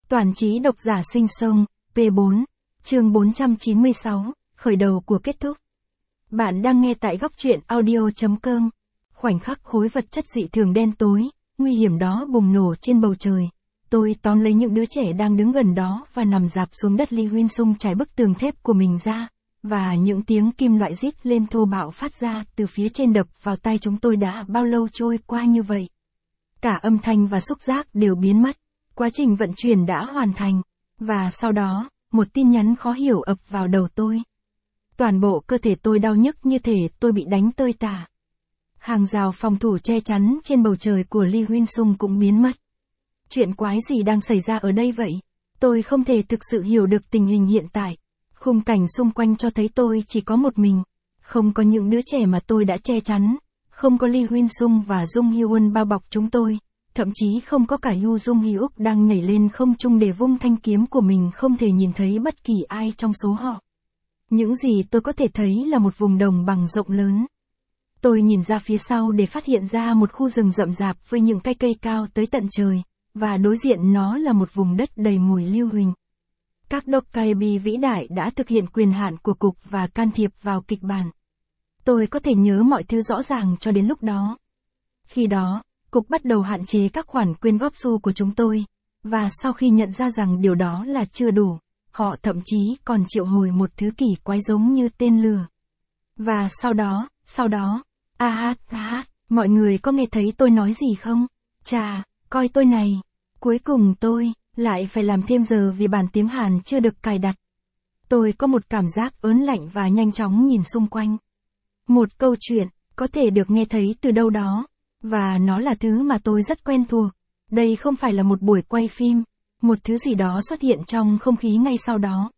Toàn trí độc giả sinh sông, P4, chương 496, khởi đầu của kết thúc. Bạn đang nghe tại góc truyện audio.com. Khoảnh khắc khối vật chất dị thường đen tối, nguy hiểm đó bùng nổ trên bầu trời. Tôi tóm lấy những đứa trẻ đang đứng gần đó và nằm rạp xuống đất. Lee Huyên Sung trải bức tường thép của mình ra, và những tiếng kim loại rít lên thô bạo phát ra từ phía trên đập vào tai chúng tôi. Đã bao lâu trôi qua như vậy? Cả âm thanh và xúc giác đều biến mất. Quá trình vận chuyển đã hoàn thành. Và sau đó, một tin nhắn khó hiểu ập vào đầu tôi. Toàn bộ cơ thể tôi đau nhức như thể tôi bị đánh tơi tả. Hàng rào phòng thủ che chắn trên bầu trời của Lee Huyên Sung cũng biến mất. Chuyện quái gì đang xảy ra ở đây vậy? Tôi không thể thực sự hiểu được tình hình hiện tại. Khung cảnh xung quanh cho thấy tôi chỉ có một mình. Không có những đứa trẻ mà tôi đã che chắn. Không có Lee Huyên Sung và Jung Hyun bao bọc chúng tôi. Thậm chí không có cả Yoo Jung Hyuk đang nhảy lên không trung để vung thanh kiếm của mình. Không thể nhìn thấy bất kỳ ai trong số họ. Những gì tôi có thể thấy là một vùng đồng bằng rộng lớn. Tôi nhìn ra phía sau để phát hiện ra một khu rừng rậm rạp với những cây cao tới tận trời, và đối diện nó là một vùng đất đầy mùi lưu huỳnh. Các Dokkaebi vĩ đại đã thực hiện quyền hạn của Cục và can thiệp vào kịch bản. Tôi có thể nhớ mọi thứ rõ ràng cho đến lúc đó. Khi đó, Cục bắt đầu hạn chế các khoản quyên góp xu của chúng tôi, và sau khi nhận ra rằng điều đó là chưa đủ, họ thậm chí còn triệu hồi một thứ kỳ quái giống như tên lửa. Và sau đó, mọi người có nghe thấy tôi nói gì không? Chà, coi tôi này. Cuối cùng tôi lại phải làm thêm giờ vì bản tiếng Hàn chưa được cài đặt. Tôi có một cảm giác ớn lạnh và nhanh chóng nhìn xung quanh. Một câu chuyện, có thể được nghe thấy từ đâu đó, và nó là thứ mà tôi rất quen thuộc. Đây không phải là một buổi quay phim, một thứ gì đó xuất hiện trong không khí ngay sau đó.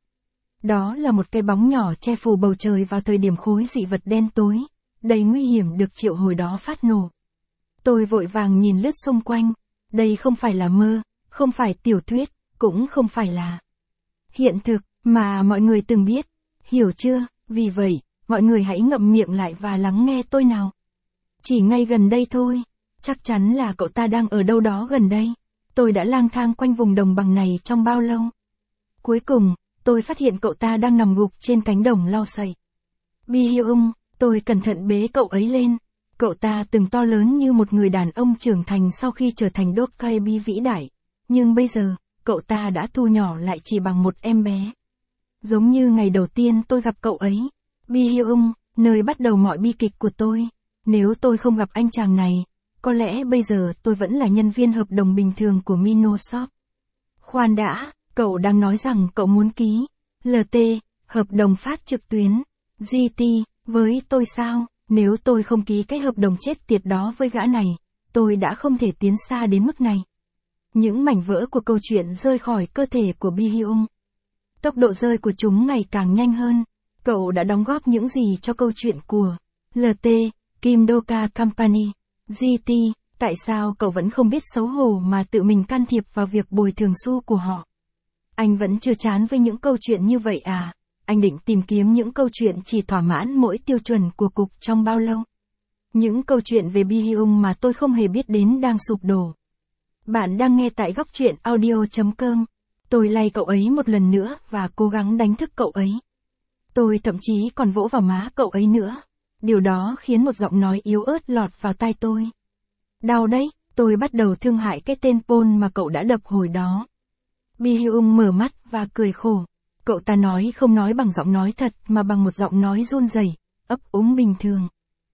Đó là một cái bóng nhỏ che phủ bầu trời vào thời điểm khối dị vật đen tối, đầy nguy hiểm được triệu hồi đó phát nổ. Tôi vội vàng nhìn lướt xung quanh. Đây không phải là mơ, không phải tiểu thuyết, cũng không phải là hiện thực mà mọi người từng biết. Hiểu chưa? Vì vậy, mọi người hãy ngậm miệng lại và lắng nghe tôi nào. Chỉ ngay gần đây thôi. Chắc chắn là cậu ta đang ở đâu đó gần đây. Tôi đã lang thang quanh vùng đồng bằng này trong bao lâu? Cuối cùng, tôi phát hiện cậu ta đang nằm gục trên cánh đồng lau sậy. Bi-hyung, tôi cẩn thận bế cậu ấy lên. Cậu ta từng to lớn như một người đàn ông trưởng thành sau khi trở thành Dokkaebi vĩ đại. Nhưng bây giờ, cậu ta đã thu nhỏ lại chỉ bằng một em bé. Giống như ngày đầu tiên tôi gặp cậu ấy. Bi-hyung, nơi bắt đầu mọi bi kịch của tôi. Nếu tôi không gặp anh chàng này, có lẽ bây giờ tôi vẫn là nhân viên hợp đồng bình thường của Minosoft. Khoan đã, cậu đang nói rằng cậu muốn ký LT, hợp đồng phát trực tuyến, GT, với tôi sao? Nếu tôi không ký cái hợp đồng chết tiệt đó với gã này, tôi đã không thể tiến xa đến mức này. Những mảnh vỡ của câu chuyện rơi khỏi cơ thể của Bi-hyung. Tốc độ rơi của chúng ngày càng nhanh hơn. Cậu đã đóng góp những gì cho câu chuyện của LT, Kim Doka Company, GT, tại sao cậu vẫn không biết xấu hổ mà tự mình can thiệp vào việc bồi thường xu của họ? Anh vẫn chưa chán với những câu chuyện như vậy à? Anh định tìm kiếm những câu chuyện chỉ thỏa mãn mỗi tiêu chuẩn của Cục trong bao lâu? Những câu chuyện về Bi-hyung mà tôi không hề biết đến đang sụp đổ. Bạn đang nghe tại góc truyện audio.com. Tôi lay cậu ấy một lần nữa và cố gắng đánh thức cậu ấy. Tôi thậm chí còn vỗ vào má cậu ấy nữa. Điều đó khiến một giọng nói yếu ớt lọt vào tai tôi. Đau đấy, tôi bắt đầu thương hại cái tên Paul mà cậu đã đập hồi đó. Bi-hyung mở mắt và cười khổ. Cậu ta không nói bằng giọng nói thật mà bằng một giọng nói run rẩy, ấp úng bình thường.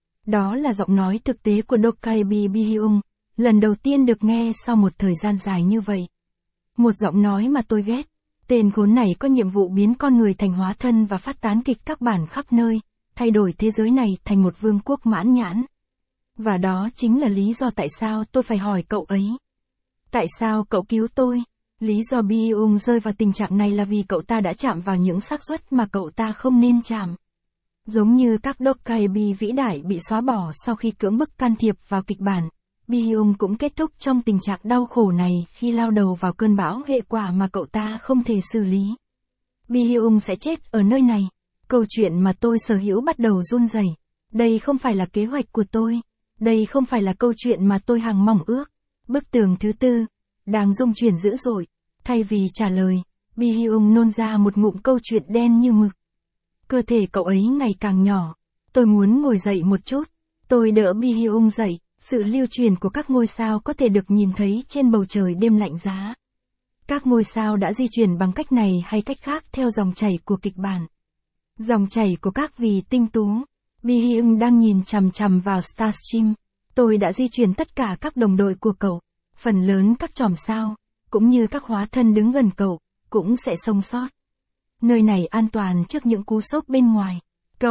Đó là giọng nói thực tế của Dokkaebi Bi-hyung, lần đầu tiên được nghe sau một thời gian dài như vậy. Một giọng nói mà tôi ghét. Tên khốn này có nhiệm vụ biến con người thành hóa thân và phát tán kịch các bản khắp nơi, thay đổi thế giới này thành một vương quốc mãn nhãn. Và đó chính là lý do tại sao tôi phải hỏi cậu ấy. Tại sao cậu cứu tôi? Lý do Bi-hyung rơi vào tình trạng này là vì cậu ta đã chạm vào những xác suất mà cậu ta không nên chạm. Giống như các Dokkaebi vĩ đại bị xóa bỏ sau khi cưỡng bức can thiệp vào kịch bản, Bi-hyung cũng kết thúc trong tình trạng đau khổ này khi lao đầu vào cơn bão hệ quả mà cậu ta không thể xử lý. Bi-hyung sẽ chết ở nơi này. Câu chuyện mà tôi sở hữu bắt đầu run rẩy. Đây không phải là kế hoạch của tôi. Đây không phải là câu chuyện mà tôi hằng mong ước. Bức tường thứ tư đang rung chuyển dữ dội. Thay vì trả lời, Bi Hyung nôn ra một ngụm câu chuyện đen như mực. Cơ thể cậu ấy ngày càng nhỏ. Tôi muốn ngồi dậy một chút. Tôi đỡ Bi Hyung dậy. Sự lưu truyền của các ngôi sao có thể được nhìn thấy trên bầu trời đêm lạnh giá. Các ngôi sao đã di chuyển bằng cách này hay cách khác theo dòng chảy của kịch bản. Dòng chảy của các vì tinh tú. Bi Hyung đang nhìn chằm chằm vào Starstream. Tôi đã di chuyển tất cả các đồng đội của cậu. Phần lớn các chòm sao, cũng như các hóa thân đứng gần cậu, cũng sẽ sống sót. Nơi này an toàn trước những cú sốc bên ngoài.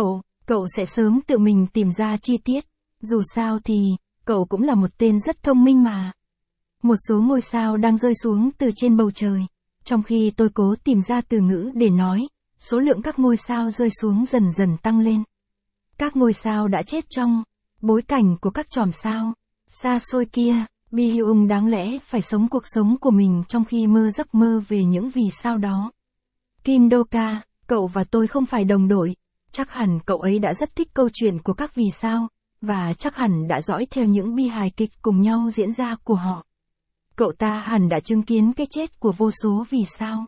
Cậu sẽ sớm tự mình tìm ra chi tiết. Dù sao thì, cậu cũng là một tên rất thông minh mà. Một số ngôi sao đang rơi xuống từ trên bầu trời. Trong khi tôi cố tìm ra từ ngữ để nói, số lượng các ngôi sao rơi xuống dần dần tăng lên. Các ngôi sao đã chết trong bối cảnh của các chòm sao xa xôi kia. Bi Hyung đáng lẽ phải sống cuộc sống của mình trong khi mơ giấc mơ về những vì sao đó. Kim Do-ka, cậu và tôi không phải đồng đội. Chắc hẳn cậu ấy đã rất thích câu chuyện của các vì sao, và chắc hẳn đã dõi theo những bi hài kịch cùng nhau diễn ra của họ. Cậu ta hẳn đã chứng kiến cái chết của vô số vì sao.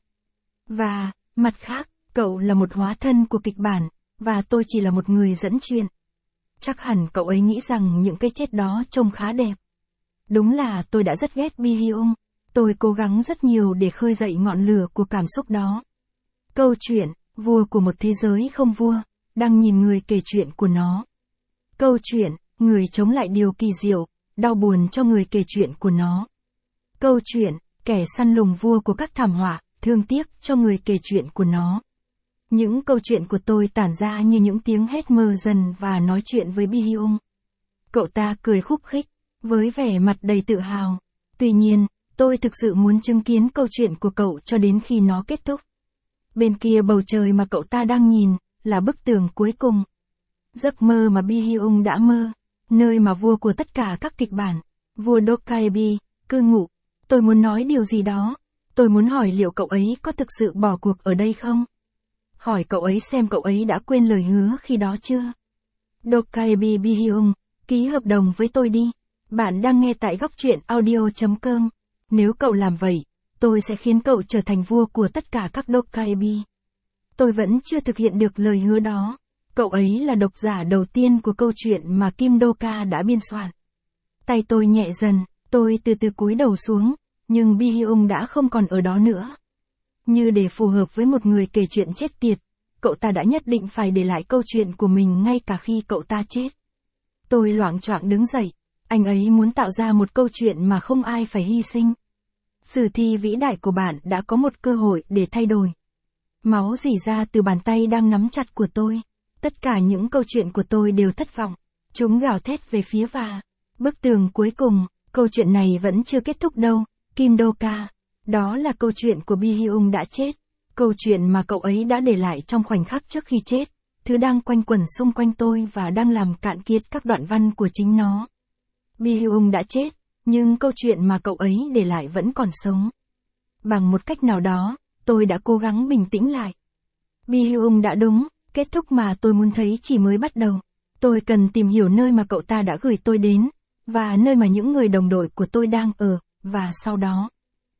Và, mặt khác, cậu là một hóa thân của kịch bản, và tôi chỉ là một người dẫn chuyện. Chắc hẳn cậu ấy nghĩ rằng những cái chết đó trông khá đẹp. Đúng là tôi đã rất ghét Bi Hyung. Tôi cố gắng rất nhiều để khơi dậy ngọn lửa của cảm xúc đó. Câu chuyện, vua của một thế giới không vua, đang nhìn người kể chuyện của nó. Câu chuyện, người chống lại điều kỳ diệu, đau buồn cho người kể chuyện của nó. Câu chuyện, kẻ săn lùng vua của các thảm họa, thương tiếc cho người kể chuyện của nó. Những câu chuyện của tôi tản ra như những tiếng hét mơ dần và nói chuyện với Bi Hyung. Cậu ta cười khúc khích, với vẻ mặt đầy tự hào. Tuy nhiên, tôi thực sự muốn chứng kiến câu chuyện của cậu cho đến khi nó kết thúc. Bên kia bầu trời mà cậu ta đang nhìn, là bức tường cuối cùng. Giấc mơ mà Bi Hyung đã mơ, nơi mà vua của tất cả các kịch bản, vua Dokkaebi, cư ngụ. Tôi muốn nói điều gì đó. Tôi muốn hỏi liệu cậu ấy có thực sự bỏ cuộc ở đây không? Hỏi cậu ấy xem cậu ấy đã quên lời hứa khi đó chưa? Dokkaebi Bi Hyung, ký hợp đồng với tôi đi. Bạn đang nghe tại góc truyện audio.com. Nếu cậu làm vậy, tôi sẽ khiến cậu trở thành vua của tất cả các Dokkaebi. Tôi vẫn chưa thực hiện được lời hứa đó. Cậu ấy là độc giả đầu tiên của câu chuyện mà Kim Do-ka đã biên soạn. Tay tôi nhẹ dần, tôi từ từ cúi đầu xuống, nhưng Bi Hyung đã không còn ở đó nữa. Như để phù hợp với một người kể chuyện chết tiệt, cậu ta đã nhất định phải để lại câu chuyện của mình ngay cả khi cậu ta chết. Tôi loạng choạng đứng dậy, anh ấy muốn tạo ra một câu chuyện mà không ai phải hy sinh. Sử thi vĩ đại của bạn đã có một cơ hội để thay đổi. Máu rỉ ra từ bàn tay đang nắm chặt của tôi. Tất cả những câu chuyện của tôi đều thất vọng. Chúng gào thét về phía và bức tường cuối cùng. Câu chuyện này vẫn chưa kết thúc đâu, Kim Do-ka. Đó là câu chuyện của Bi Hyung đã chết. Câu chuyện mà cậu ấy đã để lại trong khoảnh khắc trước khi chết. Thứ đang quanh quẩn xung quanh tôi và đang làm cạn kiệt các đoạn văn của chính nó. Bi Hyung đã chết, nhưng câu chuyện mà cậu ấy để lại vẫn còn sống. Bằng một cách nào đó, tôi đã cố gắng bình tĩnh lại. Bi Hyung đã đúng, kết thúc mà tôi muốn thấy chỉ mới bắt đầu. Tôi cần tìm hiểu nơi mà cậu ta đã gửi tôi đến, và nơi mà những người đồng đội của tôi đang ở, và sau đó.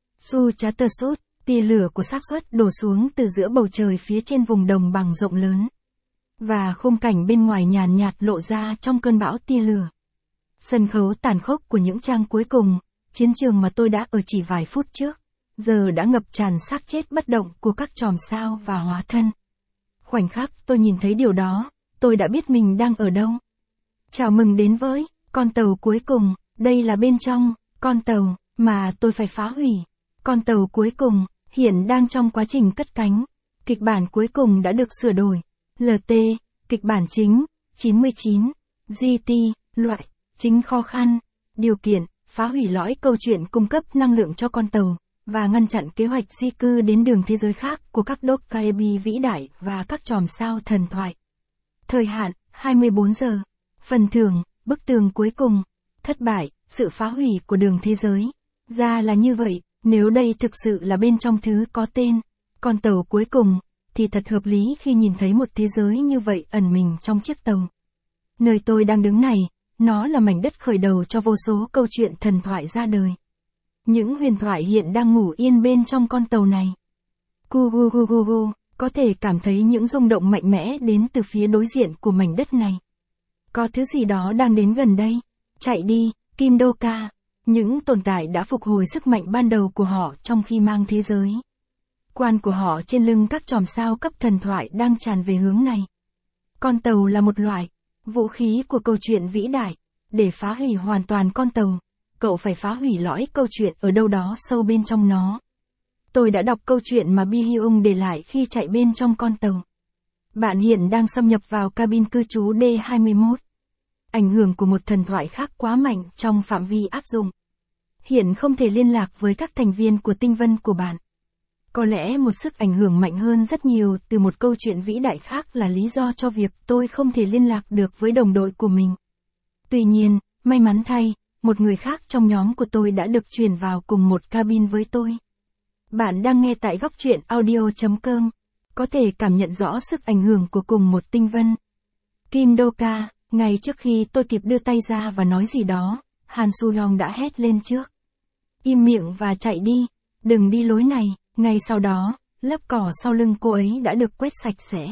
Su Chattersut, tia lửa của xác suất đổ xuống từ giữa bầu trời phía trên vùng đồng bằng rộng lớn. Và khung cảnh bên ngoài nhàn nhạt lộ ra trong cơn bão tia lửa. Sân khấu tàn khốc của những trang cuối cùng, chiến trường mà tôi đã ở chỉ vài phút trước, giờ đã ngập tràn xác chết bất động của các chòm sao và hóa thân. Khoảnh khắc tôi nhìn thấy điều đó, tôi đã biết mình đang ở đâu. Chào mừng đến với con tàu cuối cùng, đây là bên trong con tàu mà tôi phải phá hủy. Con tàu cuối cùng hiện đang trong quá trình cất cánh. Kịch bản cuối cùng đã được sửa đổi. LT, kịch bản chính 99, GT, loại chính khó khăn, điều kiện phá hủy lõi câu chuyện cung cấp năng lượng cho con tàu và ngăn chặn kế hoạch di cư đến đường thế giới khác của các Dokkaebi vĩ đại và các chòm sao thần thoại. Thời hạn 24 giờ. Phần thưởng, bức tường cuối cùng. Thất bại, sự phá hủy của đường thế giới. Ra là như vậy, nếu đây thực sự là bên trong thứ có tên con tàu cuối cùng, thì thật hợp lý khi nhìn thấy một thế giới như vậy ẩn mình trong chiếc tàu. Nơi tôi đang đứng này, nó là mảnh đất khởi đầu cho vô số câu chuyện thần thoại ra đời. Những huyền thoại hiện đang ngủ yên bên trong con tàu này. Gu gu gu gu gu, có thể cảm thấy những rung động mạnh mẽ đến từ phía đối diện của mảnh đất này. Có thứ gì đó đang đến gần đây. Chạy đi, Kim Đô Ca. Những tồn tại đã phục hồi sức mạnh ban đầu của họ trong khi mang thế giới quan của họ trên lưng các chòm sao cấp thần thoại đang tràn về hướng này. Con tàu là một loại vũ khí của câu chuyện vĩ đại. Để phá hủy hoàn toàn con tàu, cậu phải phá hủy lõi câu chuyện ở đâu đó sâu bên trong nó. Tôi đã đọc câu chuyện mà Bi Hyung để lại khi chạy bên trong con tàu. Bạn hiện đang xâm nhập vào cabin cư trú D21. Ảnh hưởng của một thần thoại khác quá mạnh trong phạm vi áp dụng. Hiện không thể liên lạc với các thành viên của tinh vân của bạn. Có lẽ một sức ảnh hưởng mạnh hơn rất nhiều từ một câu chuyện vĩ đại khác là lý do cho việc tôi không thể liên lạc được với đồng đội của mình. Tuy nhiên, may mắn thay, một người khác trong nhóm của tôi đã được chuyển vào cùng một cabin với tôi. Bạn đang nghe tại góc truyện audio.com. Có thể cảm nhận rõ sức ảnh hưởng của cùng một tinh vân. Kim Đô Ca, ngay trước khi tôi kịp đưa tay ra và nói gì đó, Han Soo-young đã hét lên trước. Im miệng và chạy đi, đừng đi lối này. Ngay sau đó, lớp cỏ sau lưng cô ấy đã được quét sạch sẽ.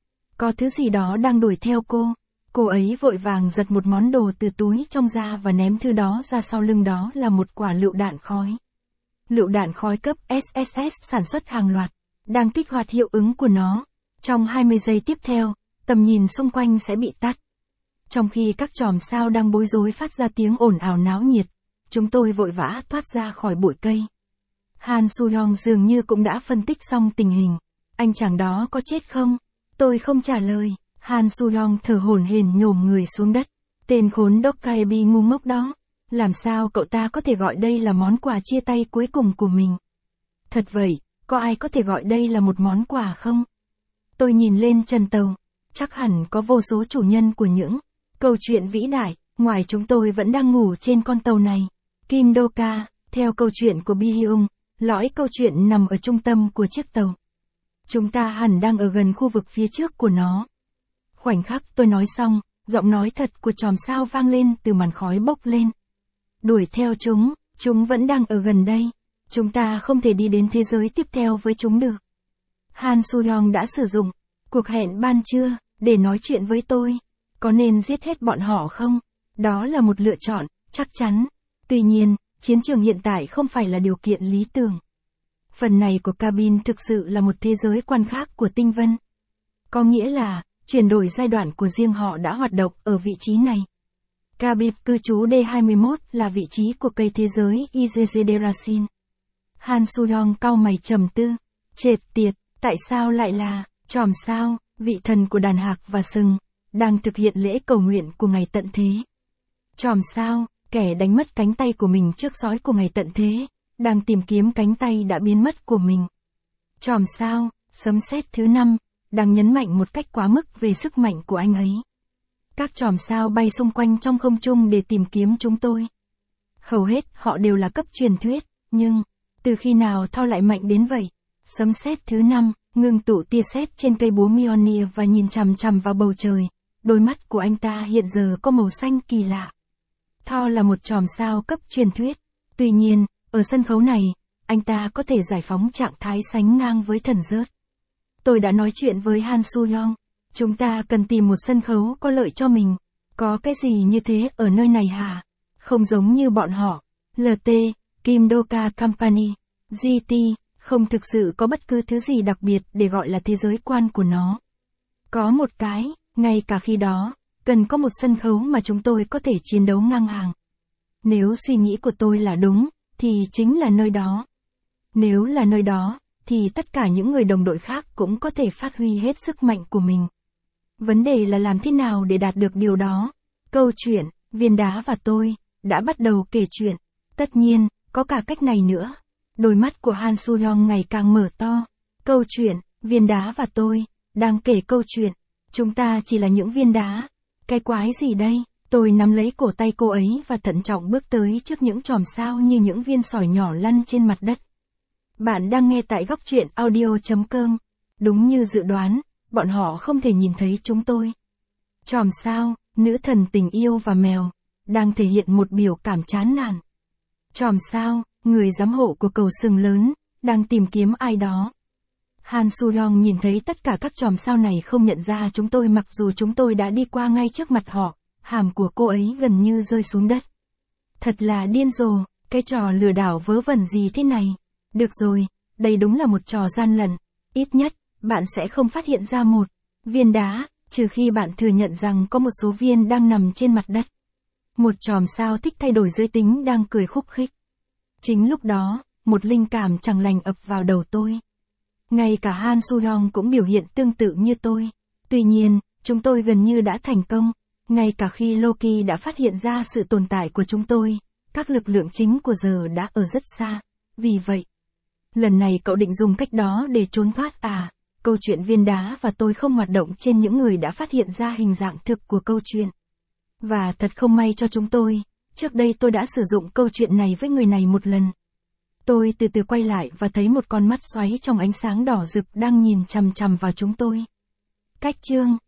Có thứ gì đó đang đuổi theo cô. Cô ấy vội vàng giật một món đồ từ túi trong ra và ném thứ đó ra sau lưng, đó là một quả lựu đạn khói. Lựu đạn khói cấp SSS sản xuất hàng loạt, đang kích hoạt hiệu ứng của nó. Trong 20 giây tiếp theo, tầm nhìn xung quanh sẽ bị tắt. Trong khi các chòm sao đang bối rối phát ra tiếng ồn ào náo nhiệt, chúng tôi vội vã thoát ra khỏi bụi cây. Han Soo-young dường như cũng đã phân tích xong tình hình. Anh chàng đó có chết không? Tôi không trả lời. Han Soo-young thở hổn hển nhổm người xuống đất. Tên khốn Dokkaebi ngu ngốc đó. Làm sao cậu ta có thể gọi đây là món quà chia tay cuối cùng của mình? Thật vậy, có ai có thể gọi đây là một món quà không? Tôi nhìn lên trần tàu. Chắc hẳn có vô số chủ nhân của những câu chuyện vĩ đại, ngoài chúng tôi vẫn đang ngủ trên con tàu này. Kim Đô Ca, theo câu chuyện của Bi Hyung, lõi câu chuyện nằm ở trung tâm của chiếc tàu. Chúng ta hẳn đang ở gần khu vực phía trước của nó. Khoảnh khắc tôi nói xong, giọng nói thật của chòm sao vang lên từ màn khói bốc lên. Đuổi theo chúng vẫn đang ở gần đây. Chúng ta không thể đi đến thế giới tiếp theo với chúng được. Han Soo-young đã sử dụng cuộc hẹn ban trưa để nói chuyện với tôi. Có nên giết hết bọn họ không? Đó là một lựa chọn, chắc chắn. Tuy nhiên, chiến trường hiện tại không phải là điều kiện lý tưởng. Phần này của cabin thực sự là một thế giới quan khác của tinh vân. Có nghĩa là, chuyển đổi giai đoạn của riêng họ đã hoạt động ở vị trí này. Cabin cư trú D21 là vị trí của cây thế giới Izezederasin. Han Soo-young cau mày trầm tư. Chệt tiệt, tại sao lại là chòm sao, vị thần của đàn hạc và sừng, đang thực hiện lễ cầu nguyện của ngày tận thế? Chòm sao, kẻ đánh mất cánh tay của mình trước sói của ngày tận thế, đang tìm kiếm cánh tay đã biến mất của mình. Chòm sao, sấm sét thứ 5, đang nhấn mạnh một cách quá mức về sức mạnh của anh ấy. Các chòm sao bay xung quanh trong không trung để tìm kiếm chúng tôi. Hầu hết họ đều là cấp truyền thuyết, nhưng từ khi nào Thor lại mạnh đến vậy? Sấm sét thứ 5, ngưng tụ tia sét trên cây búa Mjolnir và nhìn chằm chằm vào bầu trời. Đôi mắt của anh ta hiện giờ có màu xanh kỳ lạ. Thor là một chòm sao cấp truyền thuyết. Tuy nhiên, ở sân khấu này, anh ta có thể giải phóng trạng thái sánh ngang với thần rớt. Tôi đã nói chuyện với Han Soo-young. Chúng ta cần tìm một sân khấu có lợi cho mình. Có cái gì như thế ở nơi này hả? Không giống như bọn họ. LT, Kim Đô Ca Company, GT, không thực sự có bất cứ thứ gì đặc biệt để gọi là thế giới quan của nó. Có một cái, ngay cả khi đó, cần có một sân khấu mà chúng tôi có thể chiến đấu ngang hàng. Nếu suy nghĩ của tôi là đúng, thì chính là nơi đó. Nếu là nơi đó, thì tất cả những người đồng đội khác cũng có thể phát huy hết sức mạnh của mình. Vấn đề là làm thế nào để đạt được điều đó? Câu chuyện, viên đá và tôi, đã bắt đầu kể chuyện. Tất nhiên, có cả cách này nữa. Đôi mắt của Han Soo-young ngày càng mở to. Câu chuyện, viên đá và tôi, đang kể câu chuyện. Chúng ta chỉ là những viên đá. Cái quái gì đây? Tôi nắm lấy cổ tay cô ấy và thận trọng bước tới trước những chòm sao như những viên sỏi nhỏ lăn trên mặt đất. Bạn đang nghe tại góc truyện audio.com. Đúng như dự đoán, bọn họ không thể nhìn thấy chúng tôi. Chòm sao, nữ thần tình yêu và mèo, đang thể hiện một biểu cảm chán nản. Chòm sao, người giám hộ của cầu sừng lớn, đang tìm kiếm ai đó. Han Soo-young nhìn thấy tất cả các chòm sao này không nhận ra chúng tôi mặc dù chúng tôi đã đi qua ngay trước mặt họ, hàm của cô ấy gần như rơi xuống đất. Thật là điên rồ, cái trò lừa đảo vớ vẩn gì thế này. Được rồi, đây đúng là một trò gian lận. Ít nhất, bạn sẽ không phát hiện ra một viên đá, trừ khi bạn thừa nhận rằng có một số viên đang nằm trên mặt đất. Một chòm sao thích thay đổi giới tính đang cười khúc khích. Chính lúc đó, một linh cảm chẳng lành ập vào đầu tôi. Ngay cả Han Soo-young cũng biểu hiện tương tự như tôi. Tuy nhiên, chúng tôi gần như đã thành công. Ngay cả khi Loki đã phát hiện ra sự tồn tại của chúng tôi, các lực lượng chính của giờ đã ở rất xa. Vì vậy, lần này cậu định dùng cách đó để trốn thoát à? Câu chuyện viên đá và tôi không hoạt động trên những người đã phát hiện ra hình dạng thực của câu chuyện. Và thật không may cho chúng tôi, trước đây tôi đã sử dụng câu chuyện này với người này một lần. Tôi từ từ quay lại và thấy một con mắt xoáy trong ánh sáng đỏ rực đang nhìn chằm chằm vào chúng tôi. Cách chương